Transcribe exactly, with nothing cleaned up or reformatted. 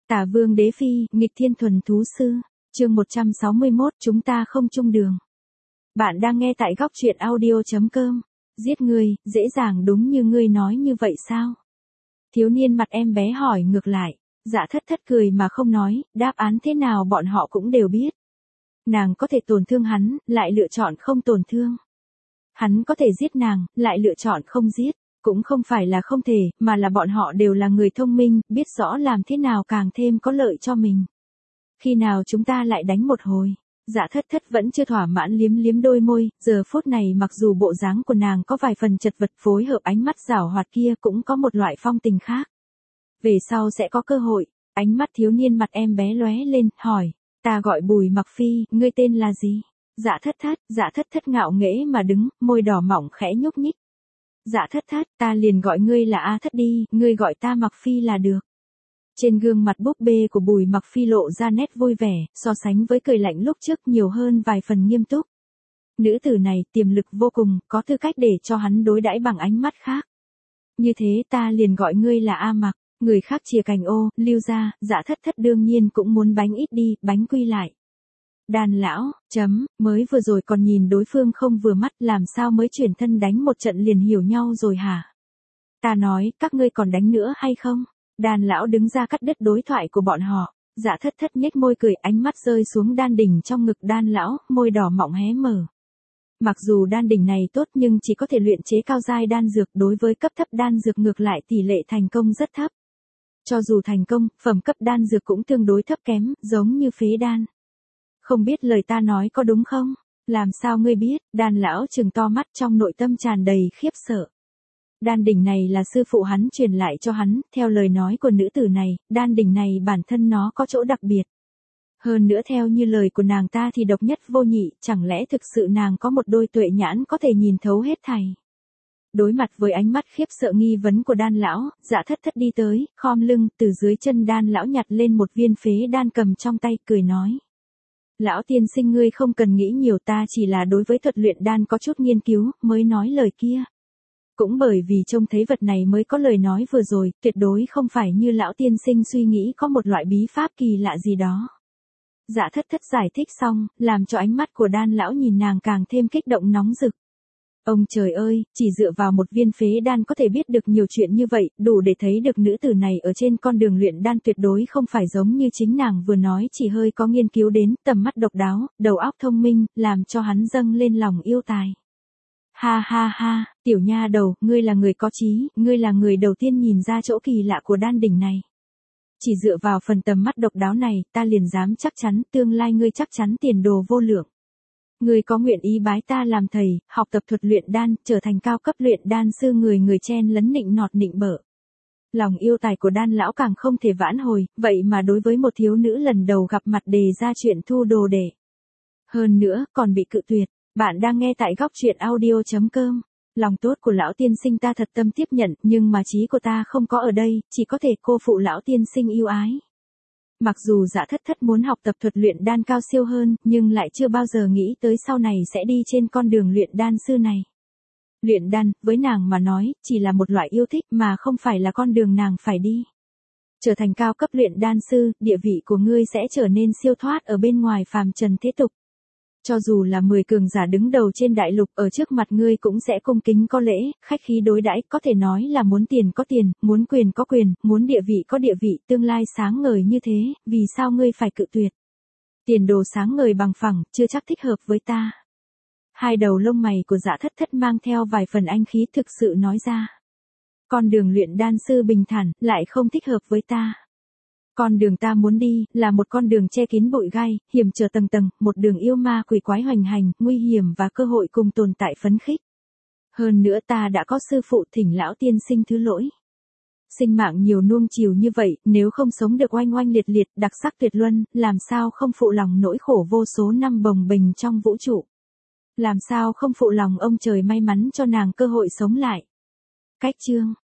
Tả Vương Đế Phi, nghịch thiên thuần thú sư. Chương một trăm sáu mươi mốt, chúng ta không chung đường. Bạn đang nghe tại góc truyện audio chấm com. Giết ngươi, dễ dàng đúng như ngươi nói như vậy sao? Thiếu niên mặt em bé hỏi ngược lại. Dạ Thất Thất cười mà không nói, đáp án thế nào bọn họ cũng đều biết. Nàng có thể tổn thương hắn, lại lựa chọn không tổn thương. Hắn có thể giết nàng, lại lựa chọn không giết. Cũng không phải là không thể, mà là bọn họ đều là người thông minh, biết rõ làm thế nào càng thêm có lợi cho mình. Khi nào chúng ta lại đánh một hồi? Dạ Thất Thất vẫn chưa thỏa mãn liếm liếm đôi môi, giờ phút này mặc dù bộ dáng của nàng có vài phần chật vật phối hợp ánh mắt giảo hoạt kia cũng có một loại phong tình khác. Về sau sẽ có cơ hội, ánh mắt thiếu niên mặt em bé lóe lên, hỏi, ta gọi Bùi Mặc Phi, ngươi tên là gì? Dạ Thất Thất, Dạ Thất Thất ngạo nghễ mà đứng, môi đỏ mỏng khẽ nhúc nhích. Dạ Thất Thất, ta liền gọi ngươi là A Thất đi, ngươi gọi ta Mặc Phi là được. Trên gương mặt búp bê của Bùi Mặc Phi lộ ra nét vui vẻ, so sánh với cười lạnh lúc trước nhiều hơn vài phần nghiêm túc. Nữ tử này tiềm lực vô cùng, có tư cách để cho hắn đối đãi bằng ánh mắt khác. Như thế ta liền gọi ngươi là A Mặc, người khác chìa cành ô, lưu ra, Dạ Thất Thất đương nhiên cũng muốn bánh ít đi, bánh quy lại. Đàn lão, chấm, mới vừa rồi còn nhìn đối phương không vừa mắt, làm sao mới chuyển thân đánh một trận liền hiểu nhau rồi hả? Ta nói, các ngươi còn đánh nữa hay không? Đàn lão đứng ra cắt đứt đối thoại của bọn họ. Dạ Thất Thất nhếch môi cười, ánh mắt rơi xuống đan đỉnh trong ngực đan lão, môi đỏ mọng hé mở. Mặc dù đan đỉnh này tốt nhưng chỉ có thể luyện chế cao giai đan dược, đối với cấp thấp đan dược ngược lại tỷ lệ thành công rất thấp. Cho dù thành công, phẩm cấp đan dược cũng tương đối thấp kém, giống như phế đan. Không biết lời ta nói có đúng không? Làm sao ngươi biết? Đan lão trừng to mắt, trong nội tâm tràn đầy khiếp sợ. Đan đỉnh này là sư phụ hắn truyền lại cho hắn, theo lời nói của nữ tử này, đan đỉnh này bản thân nó có chỗ đặc biệt. Hơn nữa theo như lời của nàng ta thì độc nhất vô nhị, chẳng lẽ thực sự nàng có một đôi tuệ nhãn có thể nhìn thấu hết thảy. Đối mặt với ánh mắt khiếp sợ nghi vấn của đan lão, Dạ Thất Thất đi tới, khom lưng, từ dưới chân đan lão nhặt lên một viên phế đan cầm trong tay, cười nói. Lão tiên sinh ngươi không cần nghĩ nhiều, ta chỉ là đối với thuật luyện đan có chút nghiên cứu, mới nói lời kia. Cũng bởi vì trông thấy vật này mới có lời nói vừa rồi, tuyệt đối không phải như lão tiên sinh suy nghĩ có một loại bí pháp kỳ lạ gì đó. Dạ Thất Thất giải thích xong, làm cho ánh mắt của đan lão nhìn nàng càng thêm kích động nóng rực. Ông trời ơi, chỉ dựa vào một viên phế đan có thể biết được nhiều chuyện như vậy, đủ để thấy được nữ tử này ở trên con đường luyện đan tuyệt đối không phải giống như chính nàng vừa nói, chỉ hơi có nghiên cứu đến, tầm mắt độc đáo, đầu óc thông minh, làm cho hắn dâng lên lòng yêu tài. Ha ha ha, tiểu nha đầu, ngươi là người có trí, ngươi là người đầu tiên nhìn ra chỗ kỳ lạ của đan đỉnh này. Chỉ dựa vào phần tầm mắt độc đáo này, ta liền dám chắc chắn, tương lai ngươi chắc chắn tiền đồ vô lượng. Ngươi có nguyện ý bái ta làm thầy, học tập thuật luyện đan, trở thành cao cấp luyện đan sư, người người chen lấn nịnh nọt nịnh bợ. Lòng yêu tài của đan lão càng không thể vãn hồi, vậy mà đối với một thiếu nữ lần đầu gặp mặt đề ra chuyện thu đồ đệ. Hơn nữa, còn bị cự tuyệt. Bạn đang nghe tại góc truyện audio chấm com. Lòng tốt của lão tiên sinh ta thật tâm tiếp nhận, nhưng mà trí của ta không có ở đây, chỉ có thể cô phụ lão tiên sinh yêu ái. Mặc dù Dạ Thất Thất muốn học tập thuật luyện đan cao siêu hơn, nhưng lại chưa bao giờ nghĩ tới sau này sẽ đi trên con đường luyện đan sư này. Luyện đan, với nàng mà nói, chỉ là một loại yêu thích mà không phải là con đường nàng phải đi. Trở thành cao cấp luyện đan sư, địa vị của ngươi sẽ trở nên siêu thoát ở bên ngoài phàm trần thế tục. Cho dù là mười cường giả đứng đầu trên đại lục ở trước mặt ngươi cũng sẽ cung kính có lễ, khách khí đối đãi, có thể nói là muốn tiền có tiền, muốn quyền có quyền, muốn địa vị có địa vị, tương lai sáng ngời như thế, vì sao ngươi phải cự tuyệt? Tiền đồ sáng ngời bằng phẳng, chưa chắc thích hợp với ta. Hai đầu lông mày của Dạ Thất Thất mang theo vài phần anh khí thực sự nói ra. Con đường luyện đan sư bình thản, lại không thích hợp với ta. Con đường ta muốn đi, là một con đường che kín bụi gai, hiểm trở tầng tầng, một đường yêu ma quỷ quái hoành hành, nguy hiểm và cơ hội cùng tồn tại phấn khích. Hơn nữa ta đã có sư phụ, thỉnh lão tiên sinh thứ lỗi. Sinh mạng nhiều nuông chiều như vậy, nếu không sống được oanh oanh liệt liệt, đặc sắc tuyệt luân, làm sao không phụ lòng nỗi khổ vô số năm bồng bềnh trong vũ trụ. Làm sao không phụ lòng ông trời may mắn cho nàng cơ hội sống lại. Cách chương.